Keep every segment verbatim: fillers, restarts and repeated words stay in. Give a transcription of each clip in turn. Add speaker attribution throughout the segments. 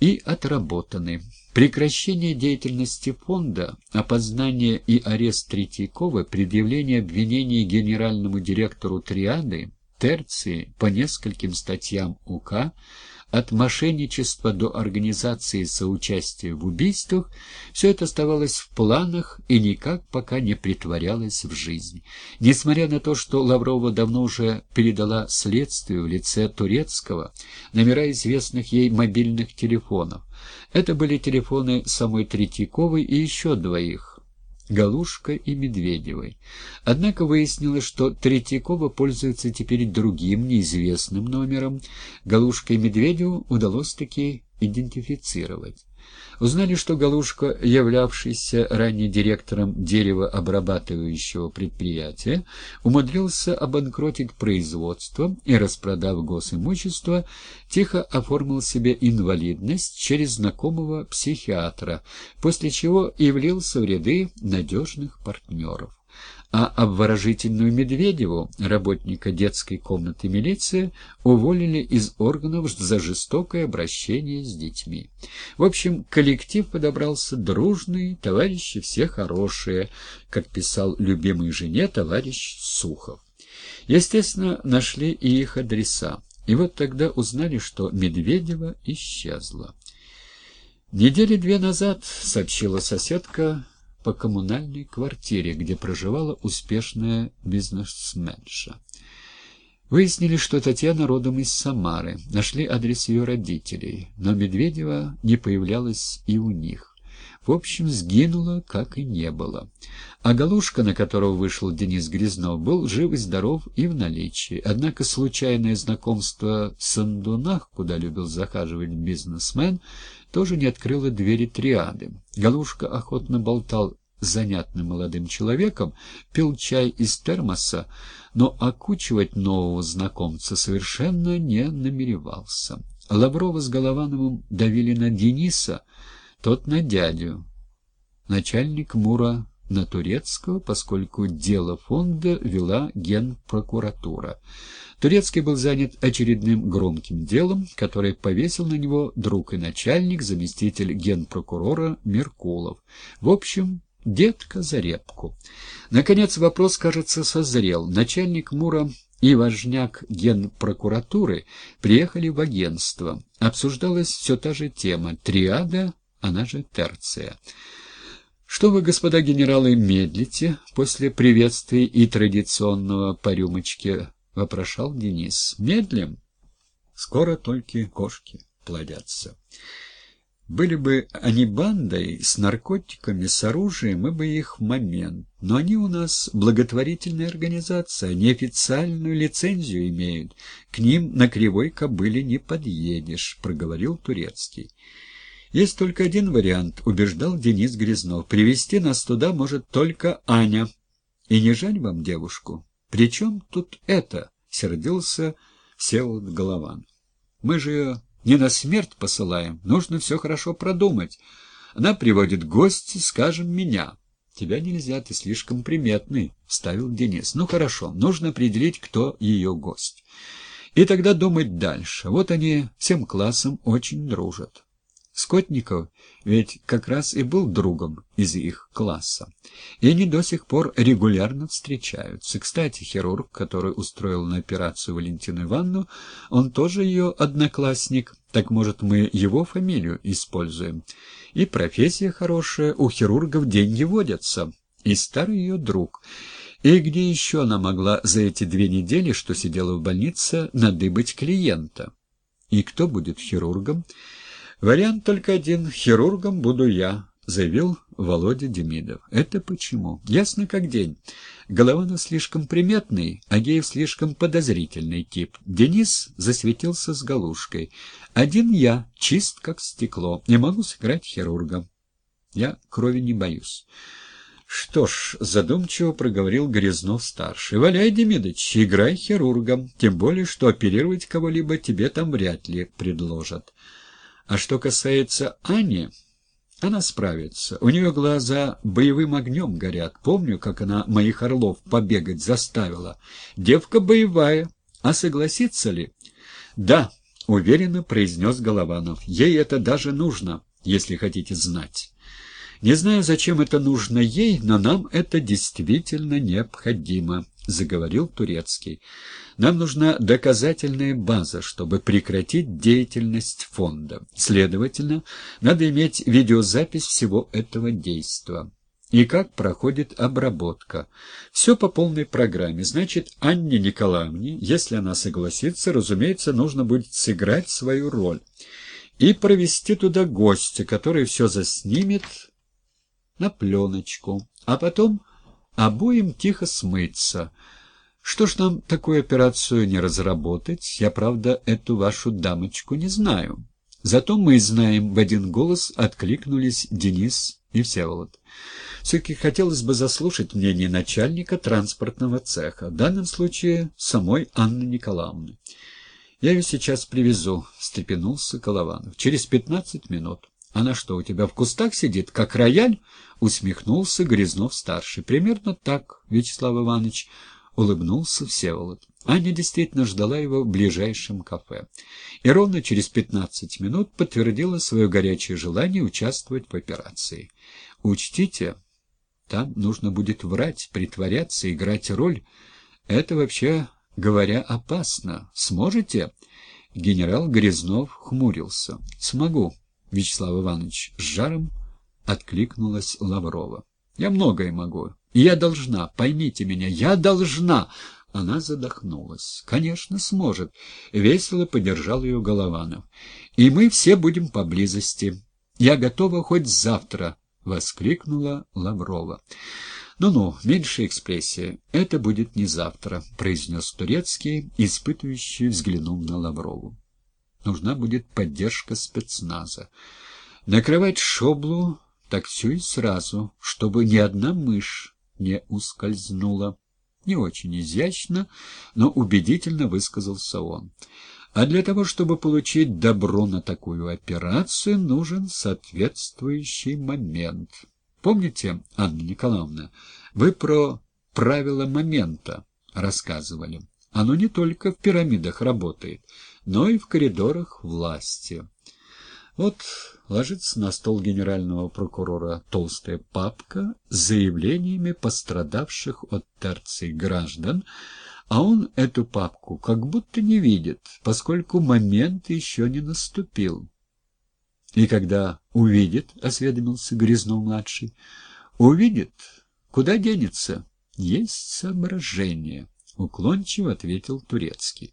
Speaker 1: и отработаны. Прекращение деятельности фонда, опознание и арест Третьякова, предъявление обвинений генеральному директору «Триады», терции по нескольким статьям УК, от мошенничества до организации соучастия в убийствах, все это оставалось в планах и никак пока не претворялось в жизнь. Несмотря на то, что Лаврова давно уже передала следствию в лице Турецкого номера известных ей мобильных телефонов. Это были телефоны самой Третьяковой и еще двоих, Галушко и Медведевой. Однако выяснилось, что Третьякова пользуется теперь другим, неизвестным номером. Галушко и Медведеву удалось таки идентифицировать. Узнали, что Галушко, являвшийся ранее директором деревообрабатывающего предприятия, умудрился обанкротить производство и, распродав госимущество, тихо оформил себе инвалидность через знакомого психиатра, после чего и влился в ряды надежных партнеров. А обворожительную Медведеву, работника детской комнаты милиции, уволили из органов за жестокое обращение с детьми. В общем, коллектив подобрался дружный, товарищи все хорошие, как писал любимой жене товарищ Сухов. Естественно, нашли и их адреса. И вот тогда узнали, что Медведева исчезла. «Недели две назад», — сообщила соседка по коммунальной квартире, где проживала успешная бизнесменша. Выяснили, что Татьяна родом из Самары, нашли адрес ее родителей, но Медведева не появлялась и у них. В общем, сгинула, как и не было. А Галушка, на которого вышел Денис Грязнов, был жив и здоров и в наличии. Однако случайное знакомство в Сандунах, куда любил захаживать бизнесмен, тоже не открыло двери Триады. Галушка охотно болтал с занятным молодым человеком, пил чай из термоса, но окучивать нового знакомца совершенно не намеревался. Лаврова с Головановым давили на Дениса, тот на дядю. Начальник МУРа на Турецкого, поскольку дело фонда вела Генпрокуратура. Турецкий был занят очередным громким делом, которое повесил на него друг и начальник, заместитель генпрокурора Меркулов. В общем, детка за репку. Наконец вопрос, кажется, созрел. Начальник МУРа и важняк Генпрокуратуры приехали в агентство. Обсуждалась все та же тема — триада, она же терция. «Что вы, господа генералы, медлите после приветствий и традиционного по рюмочке?» — вопрошал Денис. «Медлим? Скоро только кошки плодятся. Были бы они бандой, с наркотиками, с оружием, мы бы их в момент. Но они у нас благотворительная организация, они официальную лицензию имеют. К ним на кривой кобыле не подъедешь», — проговорил Турецкий. «Есть только один вариант», — убеждал Денис Грязнов. «Привезти нас туда может только Аня. И не жаль вам девушку?» «При чем тут это?» — сердился Всеволод Голован. «Мы же ее не на смерть посылаем. Нужно все хорошо продумать. Она приводит гостей, скажем, меня». «Тебя нельзя, ты слишком приметный», — вставил Денис. «Ну хорошо, нужно определить, кто ее гость. И тогда думать дальше. Вот они всем классом очень дружат. Скотников ведь как раз и был другом из их класса. И они до сих пор регулярно встречаются. Кстати, хирург, который устроил на операцию Валентину Ивановну, он тоже ее одноклассник. Так, может, мы его фамилию используем? И профессия хорошая, у хирургов деньги водятся. И старый ее друг. И где еще она могла за эти две недели, что сидела в больнице, надыбать клиента? И кто будет хирургом? «Вариант только один. Хирургом буду я», — заявил Володя Демидов. «Это почему?» «Ясно как день. Голованов слишком приметный, Агеев слишком подозрительный тип. Денис засветился с Галушкой. Один я, чист как стекло, не могу сыграть хирурга. Я крови не боюсь». «Что ж», — задумчиво проговорил Грязнов-старший, — «валяй, Демидыч, играй хирургом, тем более, что оперировать кого-либо тебе там вряд ли предложат». А что касается Ани, она справится. У нее глаза боевым огнем горят. Помню, как она моих орлов побегать заставила. Девка боевая. А согласится ли? Да, — уверенно произнес Голованов. «Ей это даже нужно, если хотите знать. Не знаю, зачем это нужно ей, но нам это действительно необходимо», — заговорил Турецкий. «Нам нужна доказательная база, чтобы прекратить деятельность фонда. Следовательно, надо иметь видеозапись всего этого действа. И как проходит обработка. Все по полной программе. Значит, Анне Николаевне, если она согласится, разумеется, нужно будет сыграть свою роль и провести туда гостя, который все заснимет на пленочку, а потом обоим тихо смыться. Что ж нам такую операцию не разработать? Я, правда, эту вашу дамочку не знаю. Зато мы знаем, в один голос откликнулись Денис и Всеволод. Все-таки хотелось бы заслушать мнение начальника транспортного цеха, в данном случае самой Анны Николаевны. «Я ее сейчас привезу», — встрепенулся Голованов. «Через пятнадцать минут». «Она что, у тебя в кустах сидит, как рояль?» — усмехнулся Грязнов-старший. «Примерно так, Вячеслав Иванович», — улыбнулся Всеволод. Аня действительно ждала его в ближайшем кафе. И ровно через пятнадцать минут подтвердила свое горячее желание участвовать в операции. «Учтите, там нужно будет врать, притворяться, играть роль. Это, вообще говоря, опасно. Сможете?» Генерал Грязнов хмурился. «Смогу, Вячеслав Иванович», — с жаром откликнулась Лаврова. «Я многое могу. И я должна, поймите меня, я должна!» Она задохнулась. «Конечно, сможет», — весело поддержал ее Голованов. «И мы все будем поблизости. Я готова хоть завтра», — воскликнула Лаврова. «Ну-ну, меньше экспрессии. Это будет не завтра», — произнес Турецкий, испытывающий, взглянув на Лаврову. «Нужна будет поддержка спецназа. Накрывать шоблу так все и сразу, чтобы ни одна мышь не ускользнула». Не очень изящно, но убедительно высказался он. А для того, чтобы получить добро на такую операцию, нужен соответствующий момент. Помните, Анна Николаевна, вы про правила момента рассказывали. Оно не только в пирамидах работает, но и в коридорах власти. Вот ложится на стол генерального прокурора толстая папка с заявлениями пострадавших от терции граждан, а он эту папку как будто не видит, поскольку момент еще не наступил. И когда увидит, — осведомился Грязнов-младший, — увидит, куда денется? Есть соображение, — уклончиво ответил Турецкий.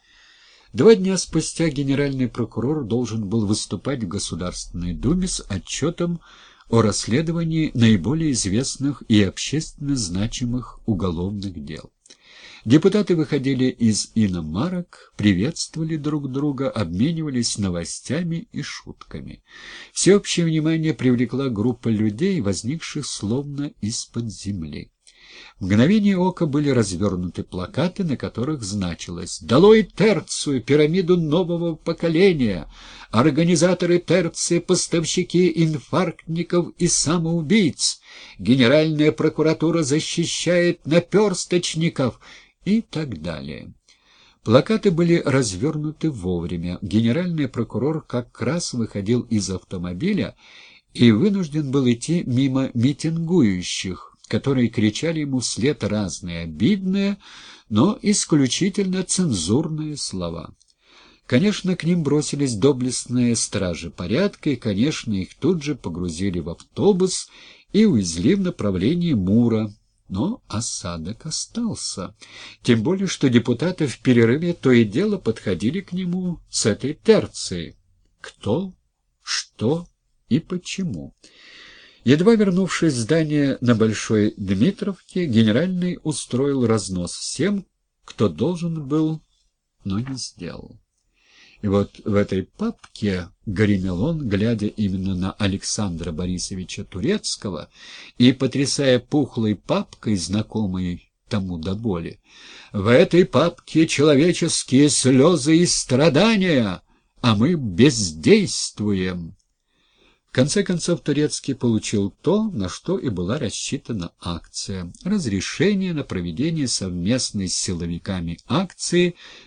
Speaker 1: Два дня спустя генеральный прокурор должен был выступать в Государственной Думе с отчетом о расследовании наиболее известных и общественно значимых уголовных дел. Депутаты выходили из иномарок, приветствовали друг друга, обменивались новостями и шутками. Всеобщее внимание привлекла группа людей, возникших словно из-под земли. В мгновение ока были развернуты плакаты, на которых значилось «Долой терцию, пирамиду нового поколения! Организаторы терции, поставщики инфарктников и самоубийц! Генеральная прокуратура защищает наперсточников!» и так далее. Плакаты были развернуты вовремя. Генеральный прокурор как раз выходил из автомобиля и вынужден был идти мимо митингующих, которые кричали ему вслед разные обидные, но исключительно цензурные слова. Конечно, к ним бросились доблестные стражи порядка, и, конечно, их тут же погрузили в автобус и увезли в направлении Мура. Но осадок остался, тем более, что депутаты в перерыве то и дело подходили к нему с этой терцией. Кто, что и почему. Едва вернувшись в здание на Большой Дмитровке, генеральный устроил разнос всем, кто должен был, но не сделал. И вот в этой папке, гремел он, глядя именно на Александра Борисовича Турецкого и потрясая пухлой папкой, знакомой тому до боли, в этой папке человеческие слезы и страдания, а мы бездействуем. В конце концов Турецкий получил то, на что и была рассчитана акция — разрешение на проведение совместной с силовиками акции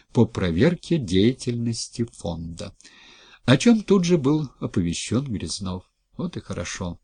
Speaker 1: по проверке деятельности фонда, о чем тут же был оповещен Грязнов. Вот и хорошо.